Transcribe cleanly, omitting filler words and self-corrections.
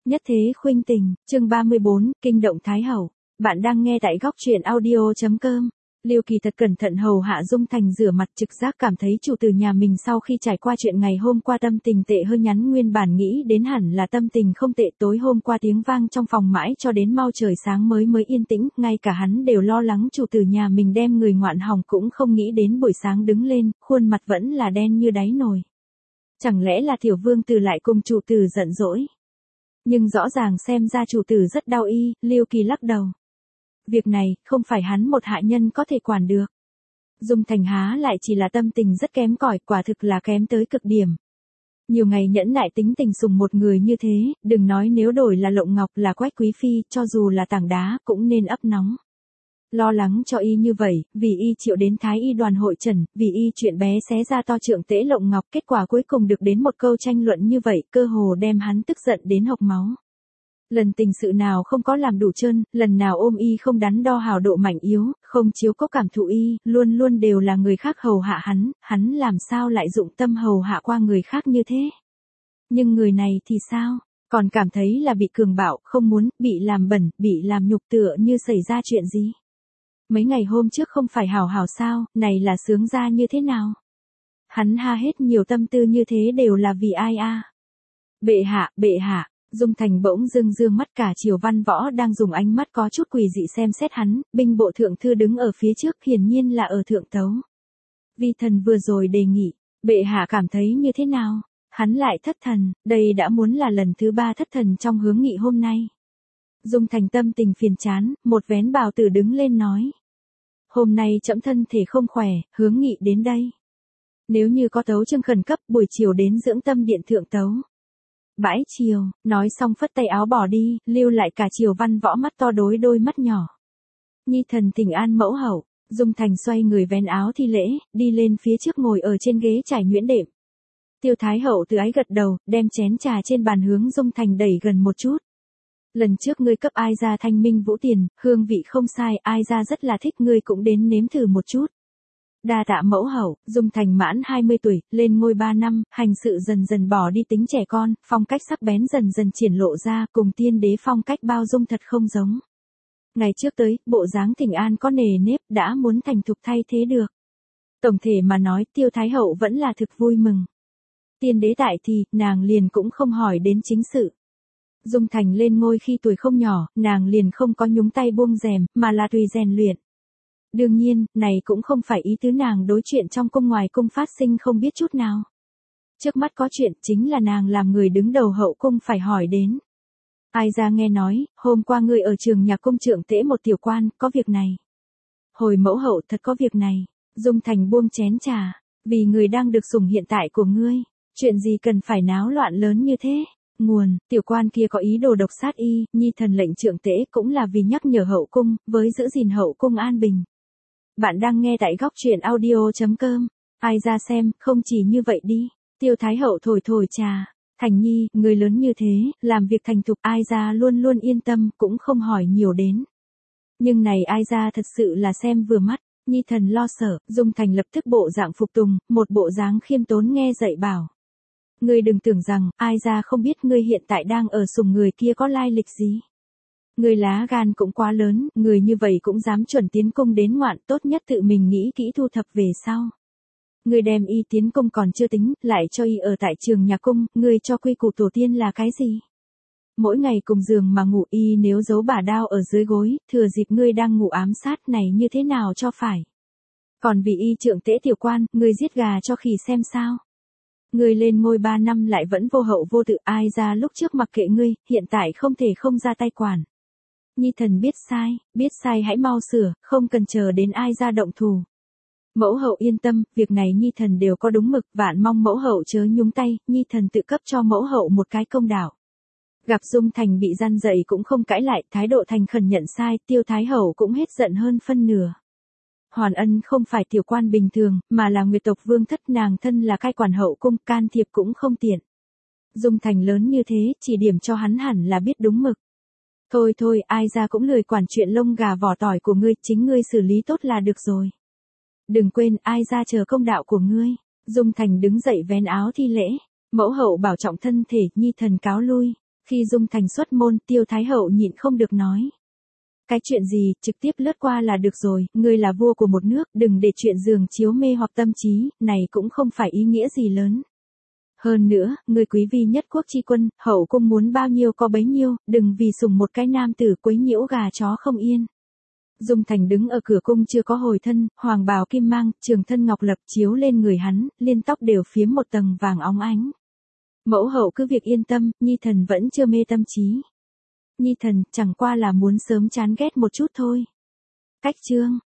Nhất thế khuynh tình, chương 34, kinh động Thái Hậu. Bạn đang nghe tại góc truyện audio.com. Liêu Kỳ thật cẩn thận hầu hạ Dung Thành rửa mặt, trực giác cảm thấy chủ tử nhà mình sau khi trải qua chuyện ngày hôm qua tâm tình tệ hơi nhắn, nguyên bản nghĩ đến hẳn là tâm tình không tệ, tối hôm qua tiếng vang trong phòng mãi cho đến mau trời sáng mới yên tĩnh, ngay cả hắn đều lo lắng chủ tử nhà mình đem người ngoạn hỏng, cũng không nghĩ đến buổi sáng đứng lên, khuôn mặt vẫn là đen như đáy nồi. Chẳng lẽ là tiểu vương tử lại cùng chủ tử giận dỗi? Nhưng rõ ràng xem ra chủ tử rất đau y, Liêu Kỳ lắc đầu. Việc này, không phải hắn một hạ nhân có thể quản được. Dung Thành há lại chỉ là tâm tình rất kém cỏi, quả thực là kém tới cực điểm. Nhiều ngày nhẫn nại tính tình sùng một người như thế, đừng nói nếu đổi là Lộng Ngọc, là Quách Quý Phi, cho dù là tảng đá, cũng nên ấp nóng. Lo lắng cho y như vậy, vì y chịu đến Thái Y đoàn hội trần, vì y chuyện bé xé ra to trượng tễ Lộng Ngọc, kết quả cuối cùng được đến một câu tranh luận như vậy, cơ hồ đem hắn tức giận đến hộc máu. Lần tình sự nào không có làm đủ trơn, lần nào ôm y không đắn đo hào độ mạnh yếu, không chiếu cố cảm thụ y, luôn luôn đều là người khác hầu hạ hắn làm sao lại dụng tâm hầu hạ qua người khác như thế. Nhưng người này thì sao? Còn cảm thấy là bị cường bạo, không muốn, bị làm bẩn, bị làm nhục, tựa như xảy ra chuyện gì. Mấy ngày hôm trước không phải hảo hảo sao, này là sướng ra như thế nào? Hắn ha hết nhiều tâm tư như thế đều là vì ai a? Bệ hạ, Dung Thành bỗng dưng dương mắt, cả Triều Văn Võ đang dùng ánh mắt có chút quỷ dị xem xét hắn, binh bộ thượng thư đứng ở phía trước hiển nhiên là ở thượng tấu. Vi thần vừa rồi đề nghị, bệ hạ cảm thấy như thế nào? Hắn lại thất thần, đây đã muốn là lần thứ 3 thất thần trong hướng nghị hôm nay. Dung Thành tâm tình phiền chán, một vén bào tử đứng lên nói. Hôm nay trẫm thân thể không khỏe, hướng nghị đến đây. Nếu như có tấu chương khẩn cấp, buổi chiều đến dưỡng tâm điện thượng tấu. Bãi chiều, nói xong phất tay áo bỏ đi, lưu lại cả Triều Văn Võ mắt to đối đôi mắt nhỏ. Nhi thần thỉnh an mẫu hậu. Dung Thành xoay người vén áo thi lễ, đi lên phía trước ngồi ở trên ghế trải nhuyễn đệm. Tiêu Thái Hậu từ ái gật đầu, đem chén trà trên bàn hướng Dung Thành đẩy gần một chút. Lần trước ngươi cấp ai ra thanh minh vũ tiền, hương vị không sai, ai ra rất là thích, ngươi cũng đến nếm thử một chút. Đa tạ mẫu hậu. Dung Thành mãn 20 tuổi, lên ngôi 3 năm, hành sự dần dần bỏ đi tính trẻ con, phong cách sắc bén dần dần triển lộ ra, cùng tiên đế phong cách bao dung thật không giống. Ngày trước tới, bộ dáng thỉnh an có nề nếp, đã muốn thành thục thay thế được. Tổng thể mà nói, Tiêu Thái Hậu vẫn là thực vui mừng. Tiên đế tại thì, nàng liền cũng không hỏi đến chính sự. Dung Thành lên ngôi khi tuổi không nhỏ, nàng liền không có nhúng tay buông rèm, mà là tùy rèn luyện. Đương nhiên, này cũng không phải ý tứ nàng đối chuyện trong cung ngoài cung phát sinh không biết chút nào. Trước mắt có chuyện chính là nàng làm người đứng đầu hậu cung phải hỏi đến. Ai ra nghe nói, hôm qua ngươi ở trường nhà cung trượng tễ một tiểu quan, có việc này. Hồi mẫu hậu thật có việc này. Dung Thành buông chén trà, vì người đang được sủng hiện tại của ngươi, chuyện gì cần phải náo loạn lớn như thế. Nguồn, tiểu quan kia có ý đồ độc sát y, nhi thần lệnh trượng tễ cũng là vì nhắc nhở hậu cung, với giữ gìn hậu cung an bình. Bạn đang nghe tại góc truyện audio.com. Ai ra xem, không chỉ như vậy đi. Tiêu Thái Hậu thổi trà. Thành nhi, người lớn như thế, làm việc thành thục, ai ra luôn luôn yên tâm, cũng không hỏi nhiều đến. Nhưng này ai ra thật sự là xem vừa mắt, nhi thần lo sợ. Dung Thành lập tức bộ dạng phục tùng, một bộ dáng khiêm tốn nghe dạy bảo. Ngươi đừng tưởng rằng, ai ra không biết ngươi hiện tại đang ở sùng người kia có lai lịch gì. Ngươi lá gan cũng quá lớn, người như vậy cũng dám chuẩn tiến cung đến ngoạn, tốt nhất tự mình nghĩ kỹ thu thập về sau. Ngươi đem y tiến cung còn chưa tính, lại cho y ở tại trường nhà cung, ngươi cho quy củ tổ tiên là cái gì? Mỗi ngày cùng giường mà ngủ, y nếu giấu bả đao ở dưới gối, thừa dịp ngươi đang ngủ ám sát này như thế nào cho phải? Còn vì y trượng tễ tiểu quan, ngươi giết gà cho khỉ xem sao? Ngươi lên ngôi 3 năm lại vẫn vô hậu vô tự, ai ra lúc trước mặc kệ ngươi, hiện tại không thể không ra tay quản. Nhi thần biết sai hãy mau sửa, không cần chờ đến ai ra động thủ. Mẫu hậu yên tâm, việc này nhi thần đều có đúng mực, vạn mong mẫu hậu chớ nhúng tay, nhi thần tự cấp cho mẫu hậu một cái công đạo. Gặp Dung Thành bị gian dậy cũng không cãi lại, thái độ thành khẩn nhận sai, Tiêu Thái Hậu cũng hết giận hơn phân nửa. Hoàn Ân không phải tiểu quan bình thường, mà là nguyệt tộc vương thất, nàng thân là cai quản hậu cung, can thiệp cũng không tiện. Dung Thành lớn như thế, chỉ điểm cho hắn hẳn là biết đúng mực. Thôi, ai ra cũng lười quản chuyện lông gà vỏ tỏi của ngươi, chính ngươi xử lý tốt là được rồi. Đừng quên, ai ra chờ công đạo của ngươi. Dung Thành đứng dậy vén áo thi lễ. Mẫu hậu bảo trọng thân thể, nhi thần cáo lui. Khi Dung Thành xuất môn, Tiêu Thái Hậu nhịn không được nói. Cái chuyện gì, trực tiếp lướt qua là được rồi, ngươi là vua của một nước, đừng để chuyện giường chiếu mê hoặc tâm trí, này cũng không phải ý nghĩa gì lớn. Hơn nữa, người quý vi nhất quốc chi quân, hậu cung muốn bao nhiêu có bấy nhiêu, đừng vì sủng một cái nam tử quấy nhiễu gà chó không yên. Dung Thành đứng ở cửa cung chưa có hồi thân, hoàng bào kim mang, trường thân ngọc lập chiếu lên người hắn, liên tóc đều phiếm một tầng vàng óng ánh. Mẫu hậu cứ việc yên tâm, nhi thần vẫn chưa mê tâm trí. Nhi thần chẳng qua là muốn sớm chán ghét một chút thôi. Cách chương